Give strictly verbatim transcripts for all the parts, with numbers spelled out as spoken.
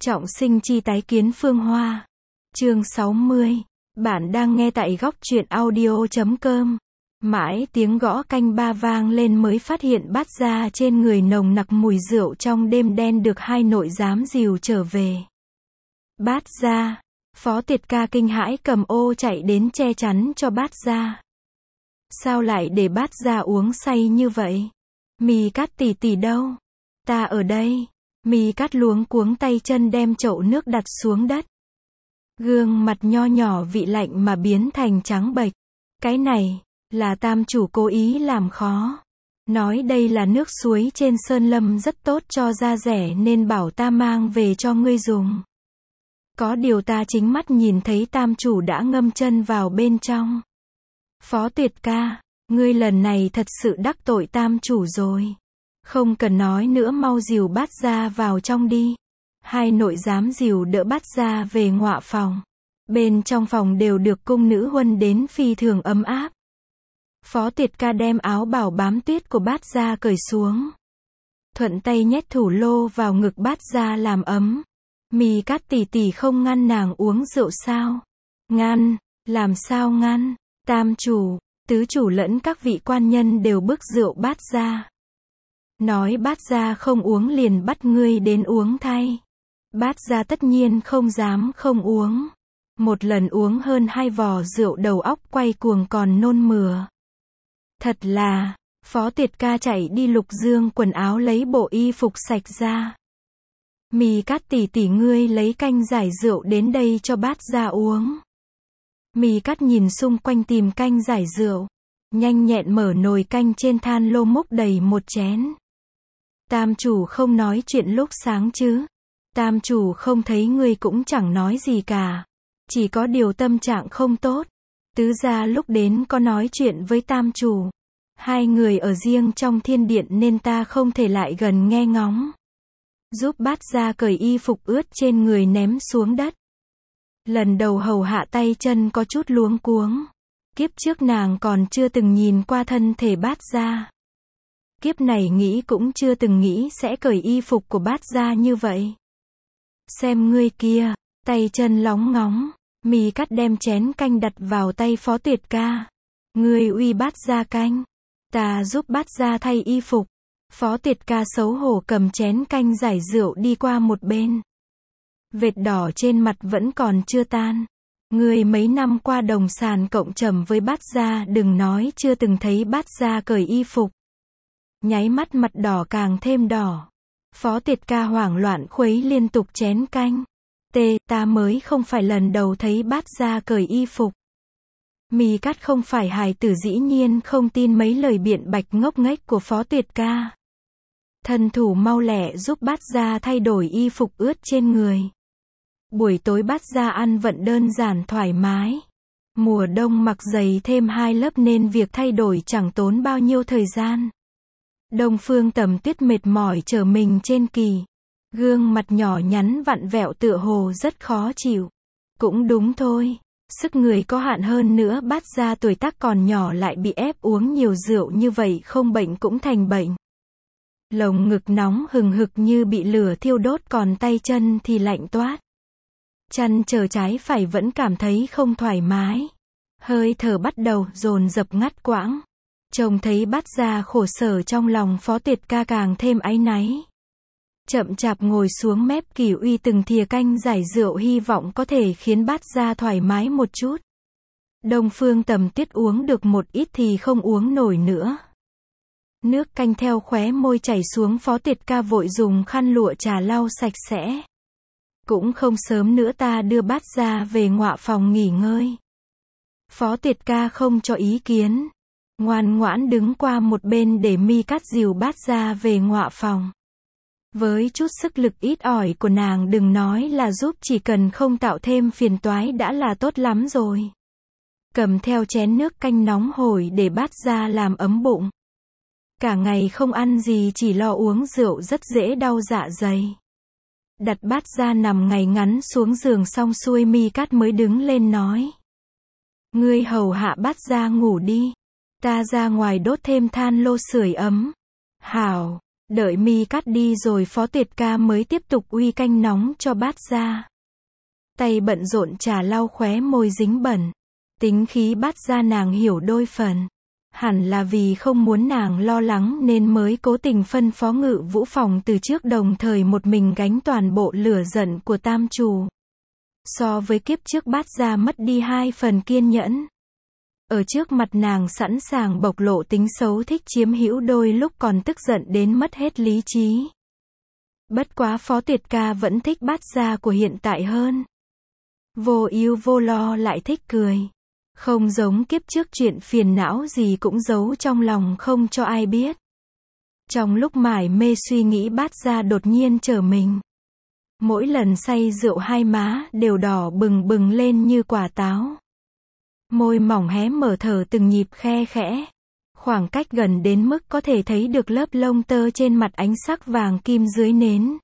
Trọng sinh chi tái kiến Phương Hoa. Chương sáu mươi. Bạn đang nghe tại góc truyện audio chấm com. Mãi tiếng gõ canh ba vang lên mới phát hiện Bát Gia trên người nồng nặc mùi rượu trong đêm đen được hai nội giám dìu trở về. Bát Gia. Phó Tiệt Ca kinh hãi cầm ô chạy đến che chắn cho Bát Gia. Sao lại để Bát Gia uống say như vậy? Mi Cát tỷ tỷ đâu? Ta ở đây. Mi Cát luống cuống tay chân đem chậu nước đặt xuống đất. Gương mặt nho nhỏ vị lạnh mà biến thành trắng bệch. Cái này, là tam chủ cố ý làm khó. Nói đây là nước suối trên Sơn Lâm rất tốt cho da rẻ nên bảo ta mang về cho ngươi dùng. Có điều ta chính mắt nhìn thấy tam chủ đã ngâm chân vào bên trong. Phó Tuyệt Ca, ngươi lần này thật sự đắc tội tam chủ rồi. Không cần nói nữa, mau dìu Bát Gia vào trong đi. Hai nội giám dìu đỡ Bát Gia về ngọa phòng. Bên trong phòng đều được cung nữ huân đến phi thường ấm áp. Phó Tiệt Ca đem áo bảo bám tuyết của Bát Gia cởi xuống. Thuận tay nhét thủ lô vào ngực Bát Gia làm ấm. Mi Cát tỷ tỷ không ngăn nàng uống rượu sao? Ngăn, làm sao ngăn? Tam chủ, tứ chủ lẫn các vị quan nhân đều bức rượu Bát Gia. Nói Bát Gia không uống liền bắt ngươi đến uống thay. Bát Gia tất nhiên không dám không uống. Một lần uống hơn hai vò rượu đầu óc quay cuồng còn nôn mửa. Thật là, Phó Tiệt Ca chạy đi lục dương quần áo lấy bộ y phục sạch ra. Mi Cát tỷ tỷ ngươi lấy canh giải rượu đến đây cho Bát Gia uống. Mi Cát nhìn xung quanh tìm canh giải rượu. Nhanh nhẹn mở nồi canh trên than lô múc đầy một chén. Tam chủ không nói chuyện lúc sáng chứ? Tam chủ không thấy ngươi cũng chẳng nói gì cả. Chỉ có điều tâm trạng không tốt. Tứ gia lúc đến có nói chuyện với tam chủ. Hai người ở riêng trong thiên điện nên ta không thể lại gần nghe ngóng. Giúp Bát Gia cởi y phục ướt trên người ném xuống đất. Lần đầu hầu hạ tay chân có chút luống cuống. Kiếp trước nàng còn chưa từng nhìn qua thân thể Bát Gia. Kiếp này nghĩ cũng chưa từng nghĩ sẽ cởi y phục của Bát Gia như vậy. Xem ngươi kia, tay chân lóng ngóng. Mi Cát đem chén canh đặt vào tay Phó Tuyệt Ca. Ngươi uy Bát Gia canh. Ta giúp Bát Gia thay y phục. Phó Tuyệt Ca xấu hổ cầm chén canh giải rượu đi qua một bên. Vệt đỏ trên mặt vẫn còn chưa tan. Ngươi mấy năm qua đồng sàn cộng trầm với Bát Gia đừng nói chưa từng thấy Bát Gia cởi y phục. Nháy mắt mặt đỏ càng thêm đỏ. Phó Tiệt Ca hoảng loạn khuấy liên tục chén canh. Tê, ta mới không phải lần đầu thấy Bát Gia cởi y phục. Mi Cát không phải hài tử dĩ nhiên không tin mấy lời biện bạch ngốc nghếch của Phó Tuyệt Ca. Thân thủ mau lẹ giúp Bát Gia thay đổi y phục ướt trên người. Buổi tối Bát Gia ăn vận đơn giản thoải mái. Mùa đông mặc dày thêm hai lớp nên việc thay đổi chẳng tốn bao nhiêu thời gian. Đông Phương Tầm Tuyết mệt mỏi trở mình trên kỳ. Gương mặt nhỏ nhắn vặn vẹo tựa hồ rất khó chịu. Cũng đúng thôi. Sức người có hạn hơn nữa Bát Gia tuổi tác còn nhỏ lại bị ép uống nhiều rượu như vậy không bệnh cũng thành bệnh. Lồng ngực nóng hừng hực như bị lửa thiêu đốt còn tay chân thì lạnh toát. Chăn chờ trái phải vẫn cảm thấy không thoải mái. Hơi thở bắt đầu dồn dập ngắt quãng. Trông thấy Bát Gia khổ sở trong lòng Phó Tuyệt Ca càng thêm áy náy. Chậm chạp ngồi xuống mép kỳ uy từng thìa canh giải rượu hy vọng có thể khiến Bát Gia thoải mái một chút. Đông Phương Tầm Tuyết uống được một ít thì không uống nổi nữa. Nước canh theo khóe môi chảy xuống Phó Tuyệt Ca vội dùng khăn lụa trà lau sạch sẽ. Cũng không sớm nữa ta đưa Bát Gia về ngọa phòng nghỉ ngơi. Phó Tuyệt Ca không cho ý kiến. Ngoan ngoãn đứng qua một bên để Mi Cát dìu Bát Gia về ngọa phòng. Với chút sức lực ít ỏi của nàng đừng nói là giúp, chỉ cần không tạo thêm phiền toái đã là tốt lắm rồi. Cầm theo chén nước canh nóng hổi để Bát Gia làm ấm bụng. Cả ngày không ăn gì chỉ lo uống rượu rất dễ đau dạ dày. Đặt Bát Gia nằm ngày ngắn xuống giường xong xuôi Mi Cát mới đứng lên nói. Ngươi hầu hạ Bát Gia ngủ đi. Ta ra ngoài đốt thêm than lô sưởi ấm. Hảo. Đợi mi cắt đi rồi Phó Tuyệt Ca mới tiếp tục uy canh nóng cho bát gia. Tay bận rộn chà lau khóe môi dính bẩn. Tính khí bát gia nàng hiểu đôi phần. Hẳn là vì không muốn nàng lo lắng nên mới cố tình phân phó Ngự Vũ Phòng từ trước đồng thời một mình gánh toàn bộ lửa giận của tam trù. So với kiếp trước bát gia mất đi hai phần kiên nhẫn. Ở trước mặt nàng sẵn sàng bộc lộ tính xấu thích chiếm hữu, đôi lúc còn tức giận đến mất hết lý trí. Bất quá Phó Tuyệt Ca vẫn thích bát gia của hiện tại hơn. Vô ưu vô lo lại thích cười. Không giống kiếp trước chuyện phiền não gì cũng giấu trong lòng không cho ai biết. Trong lúc mải mê suy nghĩ bát gia đột nhiên trở mình. Mỗi lần say rượu hai má đều đỏ bừng bừng lên như quả táo. Môi mỏng hé mở thở từng nhịp khe khẽ. Khoảng cách gần đến mức có thể thấy được lớp lông tơ trên mặt ánh sắc vàng kim dưới nến.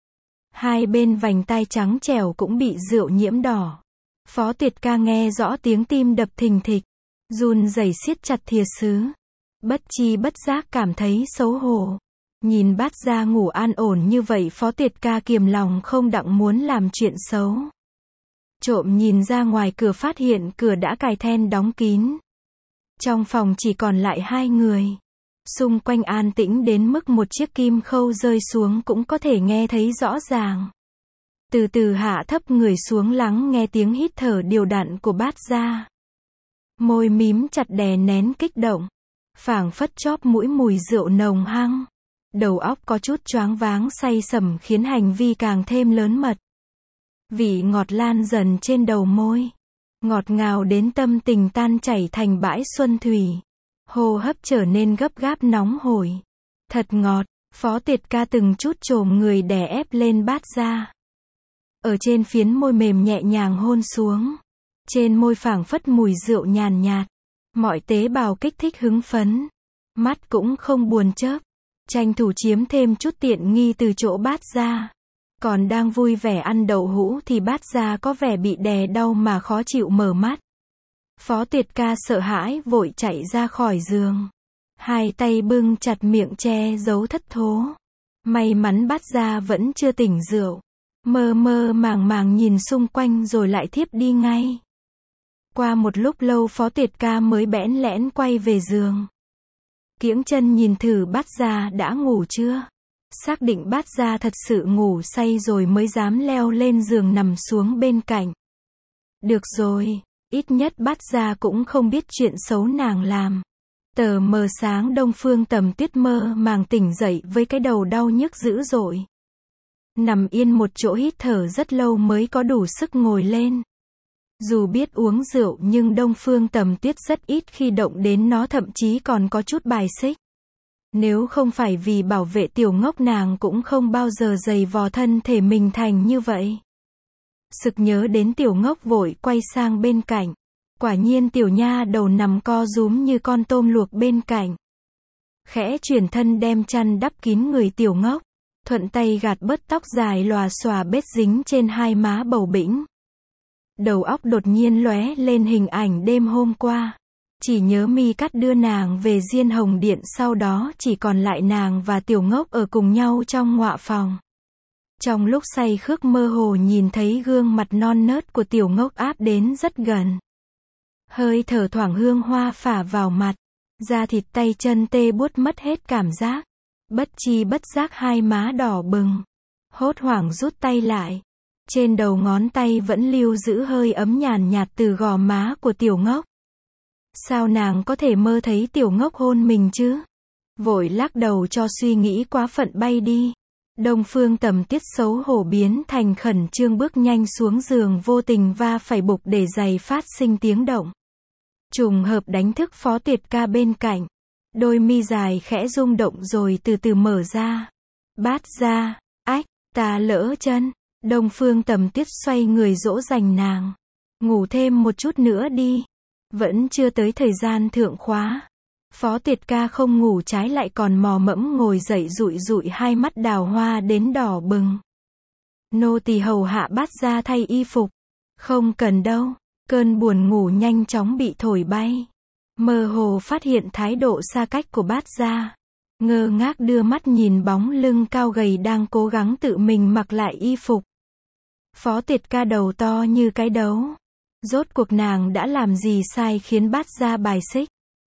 Hai bên vành tai trắng trẻo cũng bị rượu nhiễm đỏ. Phó Tuyệt Ca nghe rõ tiếng tim đập thình thịch, run rẩy siết chặt thìa sứ. Bất chi bất giác cảm thấy xấu hổ. Nhìn bát gia ngủ an ổn như vậy Phó Tuyệt Ca kiềm lòng không đặng muốn làm chuyện xấu. Trộm nhìn ra ngoài cửa phát hiện cửa đã cài then đóng kín. Trong phòng chỉ còn lại hai người. Xung quanh an tĩnh đến mức một chiếc kim khâu rơi xuống cũng có thể nghe thấy rõ ràng. Từ từ hạ thấp người xuống lắng nghe tiếng hít thở đều đặn của bát gia. Môi mím chặt đè nén kích động. Phảng phất chóp mũi mùi rượu nồng hăng. Đầu óc có chút choáng váng say sẩm khiến hành vi càng thêm lớn mật. Vị ngọt lan dần trên đầu môi. Ngọt ngào đến tâm tình tan chảy thành bãi xuân thủy. Hô hấp trở nên gấp gáp nóng hổi. Thật ngọt, Phó Tuyệt Ca từng chút chồm người đè ép lên bát gia. Ở trên phiến môi mềm nhẹ nhàng hôn xuống. Trên môi phảng phất mùi rượu nhàn nhạt. Mọi tế bào kích thích hứng phấn. Mắt cũng không buồn chớp. Tranh thủ chiếm thêm chút tiện nghi từ chỗ bát gia. Còn đang vui vẻ ăn đậu hũ thì bát gia có vẻ bị đè đau mà khó chịu mở mắt. Phó Tuyệt Ca sợ hãi vội chạy ra khỏi giường. Hai tay bưng chặt miệng che giấu thất thố. May mắn bát gia vẫn chưa tỉnh rượu. Mơ mơ màng màng nhìn xung quanh rồi lại thiếp đi ngay. Qua một lúc lâu Phó Tuyệt Ca mới bẽn lẽn quay về giường. Kiễng chân nhìn thử bát gia đã ngủ chưa. Xác định bát gia thật sự ngủ say rồi mới dám leo lên giường nằm xuống bên cạnh. Được rồi, ít nhất bát gia cũng không biết chuyện xấu nàng làm. Tờ mờ sáng Đông Phương Tầm Tuyết mơ màng tỉnh dậy với cái đầu đau nhức dữ dội. Nằm yên một chỗ hít thở rất lâu mới có đủ sức ngồi lên. Dù biết uống rượu nhưng Đông Phương Tầm Tuyết rất ít khi động đến nó, thậm chí còn có chút bài xích. Nếu không phải vì bảo vệ tiểu ngốc nàng cũng không bao giờ giày vò thân thể mình thành như vậy. Sực nhớ đến tiểu ngốc vội quay sang bên cạnh. Quả nhiên tiểu nha đầu nằm co rúm như con tôm luộc bên cạnh. Khẽ chuyển thân đem chăn đắp kín người tiểu ngốc. Thuận tay gạt bớt tóc dài lòa xòa bết dính trên hai má bầu bĩnh. Đầu óc đột nhiên lóe lên hình ảnh đêm hôm qua. Chỉ nhớ mi cắt đưa nàng về Diên Hồng Điện, sau đó chỉ còn lại nàng và tiểu ngốc ở cùng nhau trong ngọa phòng. Trong lúc say khước mơ hồ nhìn thấy gương mặt non nớt của tiểu ngốc áp đến rất gần. Hơi thở thoảng hương hoa phả vào mặt. Da thịt tay chân tê buốt mất hết cảm giác. Bất chi bất giác hai má đỏ bừng. Hốt hoảng rút tay lại. Trên đầu ngón tay vẫn lưu giữ hơi ấm nhàn nhạt từ gò má của tiểu ngốc. Sao nàng có thể mơ thấy tiểu ngốc hôn mình chứ? Vội lắc đầu cho suy nghĩ quá phận bay đi. Đông Phương Tầm Tuyết xấu hổ biến thành khẩn trương bước nhanh xuống giường, vô tình va phải bục để giày phát sinh tiếng động. Trùng hợp đánh thức Phó Tuyệt Ca bên cạnh. Đôi mi dài khẽ rung động rồi từ từ mở ra. Bát gia, ách, ta lỡ chân. Đông Phương Tầm Tuyết xoay người dỗ dành nàng. Ngủ thêm một chút nữa đi. Vẫn chưa tới thời gian thượng khóa. Phó Tuyệt Ca không ngủ, trái lại còn mò mẫm ngồi dậy dụi dụi hai mắt đào hoa đến đỏ bừng. Nô tỳ hầu hạ bát gia thay y phục. Không cần đâu. Cơn buồn ngủ nhanh chóng bị thổi bay. Mơ hồ phát hiện thái độ xa cách của bát gia. ngơ ngác đưa mắt nhìn bóng lưng cao gầy đang cố gắng tự mình mặc lại y phục. Phó Tuyệt Ca đầu to như cái đấu. Rốt cuộc nàng đã làm gì sai khiến Bát Gia bài xích?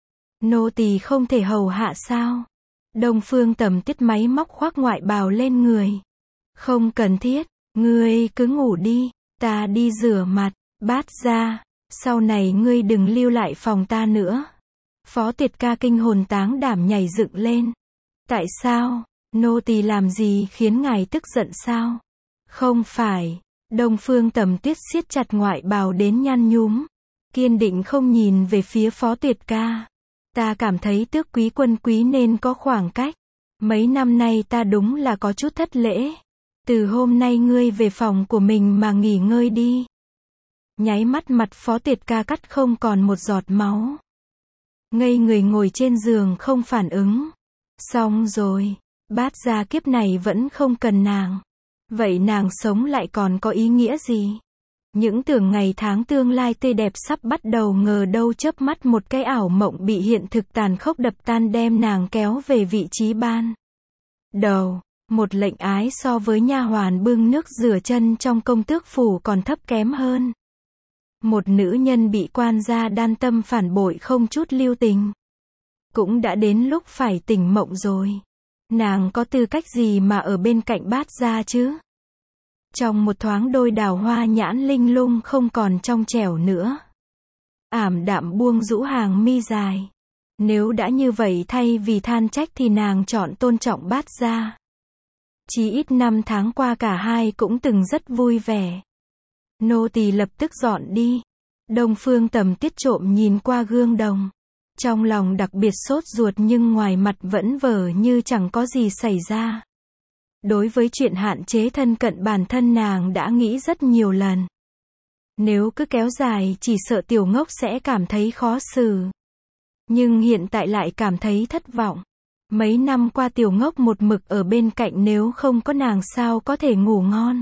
Nô tỳ không thể hầu hạ sao? Đông Phương Tầm Tuyết máy móc khoác ngoại bào lên người. Không cần thiết, ngươi cứ ngủ đi, ta đi rửa mặt. Bát Gia, sau này ngươi đừng lưu lại phòng ta nữa. Phó Tuyệt Ca kinh hồn táng đảm nhảy dựng lên. Tại sao? Nô tỳ làm gì khiến ngài tức giận sao? Không phải. Đông Phương Tầm Tuyết siết chặt ngoại bào đến nhăn nhúm, kiên định không nhìn về phía Phó Tuyệt Ca. Ta cảm thấy Tước Quý Quân quý nên có khoảng cách. Mấy năm nay ta đúng là có chút thất lễ. Từ hôm nay ngươi về phòng của mình mà nghỉ ngơi đi. Nháy mắt mặt Phó Tuyệt Ca cắt không còn một giọt máu. Ngây người ngồi trên giường không phản ứng. Xong rồi, Bát Gia kiếp này vẫn không cần nàng. Vậy nàng sống lại còn có ý nghĩa gì? Những tưởng ngày tháng tương lai tươi đẹp sắp bắt đầu, ngờ đâu chớp mắt một cái ảo mộng bị hiện thực tàn khốc đập tan, đem nàng kéo về vị trí ban đầu. Một lệnh ái so với nha hoàn bưng nước rửa chân trong công tước phủ còn thấp kém hơn. Một nữ nhân bị quan gia đan tâm phản bội không chút lưu tình. Cũng đã đến lúc phải tỉnh mộng rồi. Nàng có tư cách gì mà ở bên cạnh Bát Gia chứ? Trong một thoáng đôi đào hoa nhãn linh lung không còn trong trẻo nữa. Ảm đạm buông rũ hàng mi dài. Nếu đã như vậy, thay vì than trách thì nàng chọn tôn trọng Bát Gia. Chí ít năm tháng qua cả hai cũng từng rất vui vẻ. Nô tỳ lập tức dọn đi. Đông Phương Tầm Tuyết trộm nhìn qua gương đồng. Trong lòng đặc biệt sốt ruột nhưng ngoài mặt vẫn vờ như chẳng có gì xảy ra. Đối với chuyện hạn chế thân cận bản thân, nàng đã nghĩ rất nhiều lần. Nếu cứ kéo dài chỉ sợ Tiểu Ngốc sẽ cảm thấy khó xử. Nhưng hiện tại lại cảm thấy thất vọng. Mấy năm qua Tiểu Ngốc một mực ở bên cạnh, nếu không có nàng sao có thể ngủ ngon.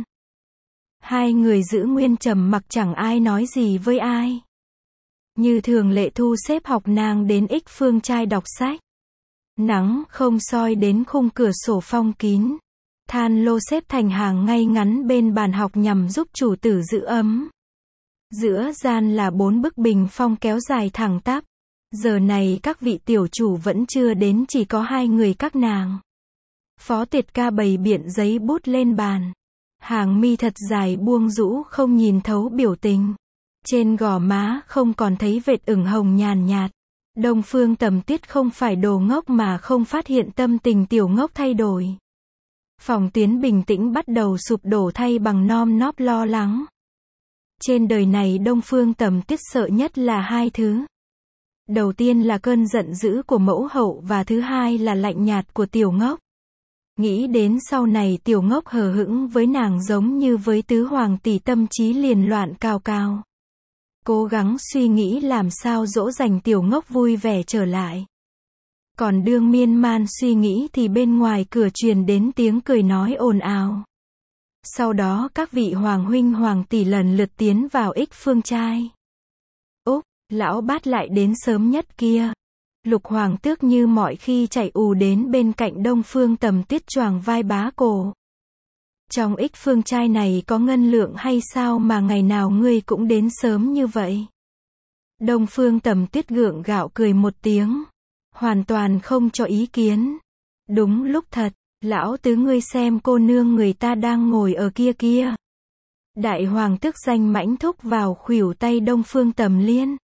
Hai người giữ nguyên trầm mặc, chẳng ai nói gì với ai. Như thường lệ thu xếp học nàng đến Ích Phương trai đọc sách. Nắng không soi đến khung cửa sổ phong kín. Than lô xếp thành hàng ngay ngắn bên bàn học nhằm giúp chủ tử giữ ấm. Giữa gian là bốn bức bình phong kéo dài thẳng tắp. Giờ này các vị tiểu chủ vẫn chưa đến, chỉ có hai người các nàng. Phó Tuyệt Ca bày biện giấy bút lên bàn. Hàng mi thật dài buông rũ không nhìn thấu biểu tình. Trên gò má không còn thấy vệt ửng hồng nhàn nhạt. Đông Phương Tầm Tuyết không phải đồ ngốc mà không phát hiện tâm tình Tiểu Ngốc thay đổi. Phòng tuyến bình tĩnh bắt đầu sụp đổ thay bằng nom nóp lo lắng. Trên đời này Đông Phương Tầm Tuyết sợ nhất là hai thứ. Đầu tiên là cơn giận dữ của mẫu hậu và thứ hai là lạnh nhạt của Tiểu Ngốc. Nghĩ đến sau này Tiểu Ngốc hờ hững với nàng giống như với tứ hoàng tỷ, tâm trí liền loạn cào cào. Cố gắng suy nghĩ làm sao dỗ dành Tiểu Ngốc vui vẻ trở lại. Còn đương miên man suy nghĩ thì bên ngoài cửa truyền đến tiếng cười nói ồn ào. Sau đó các vị hoàng huynh hoàng tỷ lần lượt tiến vào Ích Phương trai. Úc, lão Bát lại đến sớm nhất kia. Lục Hoàng Tước như mọi khi chạy ù đến bên cạnh Đông Phương Tầm Tuyết choàng vai bá cổ. Trong Ích Phương trai này có ngân lượng hay sao mà ngày nào ngươi cũng đến sớm như vậy? Đông Phương Tầm Tuyết gượng gạo cười một tiếng. Hoàn toàn không cho ý kiến. Đúng lúc thật, lão tứ ngươi xem cô nương người ta đang ngồi ở kia kia. Đại Hoàng Tước danh mãnh thúc vào khuỷu tay Đông Phương Tầm Liên.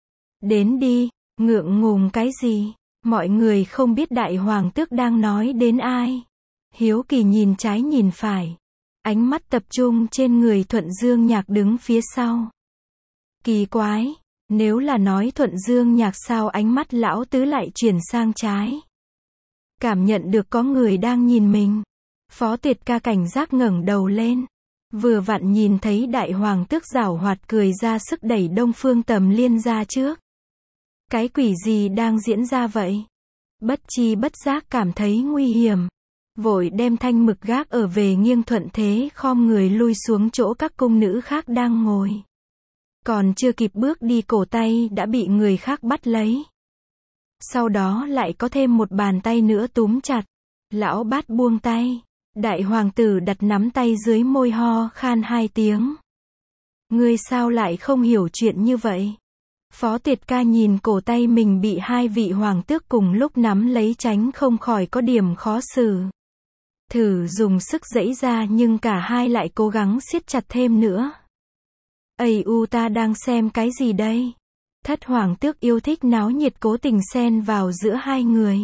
Đến đi, ngượng ngùng cái gì? Mọi người không biết Đại Hoàng Tước đang nói đến ai. Hiếu kỳ nhìn trái nhìn phải. Ánh mắt tập trung trên người Thuận Dương Nhạc đứng phía sau. Kỳ quái, nếu là nói Thuận Dương Nhạc sao ánh mắt lão tứ lại chuyển sang trái. Cảm nhận được có người đang nhìn mình. Phó Tuyệt Ca cảnh giác ngẩng đầu lên. Vừa vặn nhìn thấy Đại Hoàng Tước giảo hoạt cười ra sức đẩy Đông Phương Tầm Liên ra trước. Cái quỷ gì đang diễn ra vậy? Bất chi bất giác cảm thấy nguy hiểm. Vội đem thanh mực gác ở về nghiêng thuận thế khom người lui xuống chỗ các cung nữ khác đang ngồi. Còn chưa kịp bước đi cổ tay đã bị người khác bắt lấy. Sau đó lại có thêm một bàn tay nữa túm chặt. Lão Bát buông tay. Đại hoàng tử đặt nắm tay dưới môi ho khan hai tiếng. Ngươi sao lại không hiểu chuyện như vậy? Phó Tuyệt Ca nhìn cổ tay mình bị hai vị hoàng tước cùng lúc nắm lấy tránh không khỏi có điểm khó xử. Thử dùng sức giãy ra nhưng cả hai lại cố gắng siết chặt thêm nữa. Ây u, ta đang xem cái gì đây? Thất hoàng tước yêu thích náo nhiệt cố tình xen vào giữa hai người.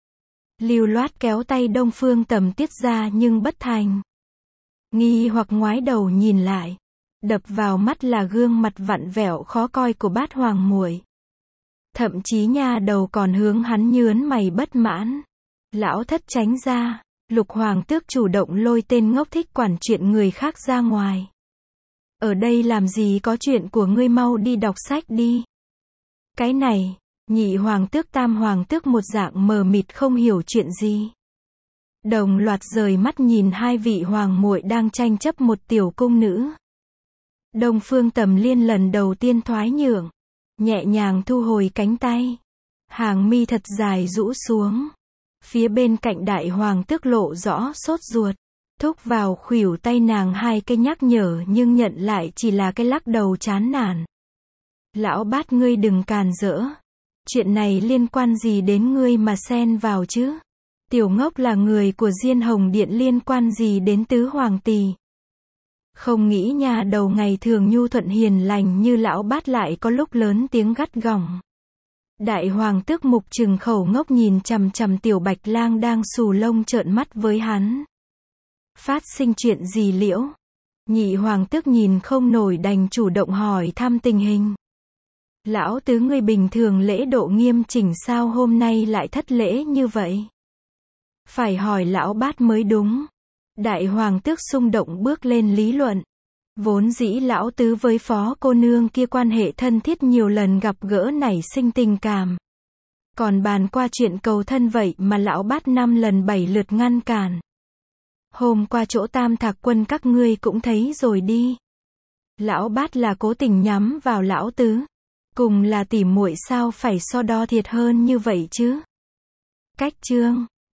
Lưu loát kéo tay Đông Phương Tầm Tiết ra nhưng bất thành. Nghi hoặc ngoái đầu nhìn lại. Đập vào mắt là gương mặt vặn vẹo khó coi của Bát hoàng muội. Thậm chí nha đầu còn hướng hắn nhớn mày bất mãn. Lão thất tránh ra. Lục hoàng tước chủ động lôi tên ngốc thích quản chuyện người khác ra ngoài. Ở đây làm gì có chuyện của ngươi, mau đi đọc sách đi. Cái này, nhị hoàng tước tam hoàng tước một dạng mờ mịt không hiểu chuyện gì. Đồng loạt rời mắt nhìn hai vị hoàng muội đang tranh chấp một tiểu cung nữ. Đông Phương Tầm Liên lần đầu tiên thoái nhượng, nhẹ nhàng thu hồi cánh tay. Hàng mi thật dài rũ xuống. Phía bên cạnh đại hoàng tước lộ rõ sốt ruột. Thúc vào khuỷu tay nàng hai cái nhắc nhở nhưng nhận lại chỉ là cái lắc đầu chán nản. Lão Bát, ngươi đừng càn rỡ. Chuyện này liên quan gì đến ngươi mà xen vào chứ? Tiểu ngốc là người của Diên Hồng Điện, liên quan gì đến tứ hoàng tỳ? Không nghĩ nhà đầu ngày thường nhu thuận hiền lành như lão Bát lại có lúc lớn tiếng gắt gỏng. Đại hoàng tước mục trừng khẩu ngốc nhìn chằm chằm tiểu bạch lang đang xù lông trợn mắt với hắn. Phát sinh chuyện gì liễu? Nhị hoàng tước nhìn không nổi đành chủ động hỏi thăm tình hình. Lão tứ, ngươi bình thường lễ độ nghiêm chỉnh sao hôm nay lại thất lễ như vậy? Phải hỏi lão Bát mới đúng. Đại hoàng tước xung động bước lên lý luận. Vốn dĩ lão tứ với phó cô nương kia quan hệ thân thiết, nhiều lần gặp gỡ nảy sinh tình cảm. Còn bàn qua chuyện cầu thân vậy mà lão Bát năm lần bảy lượt ngăn cản. Hôm qua chỗ Tam Thạc Quân các ngươi cũng thấy rồi đi. Lão Bát là cố tình nhắm vào lão tứ. Cùng là tỉ muội sao phải so đo thiệt hơn như vậy chứ? Cách chương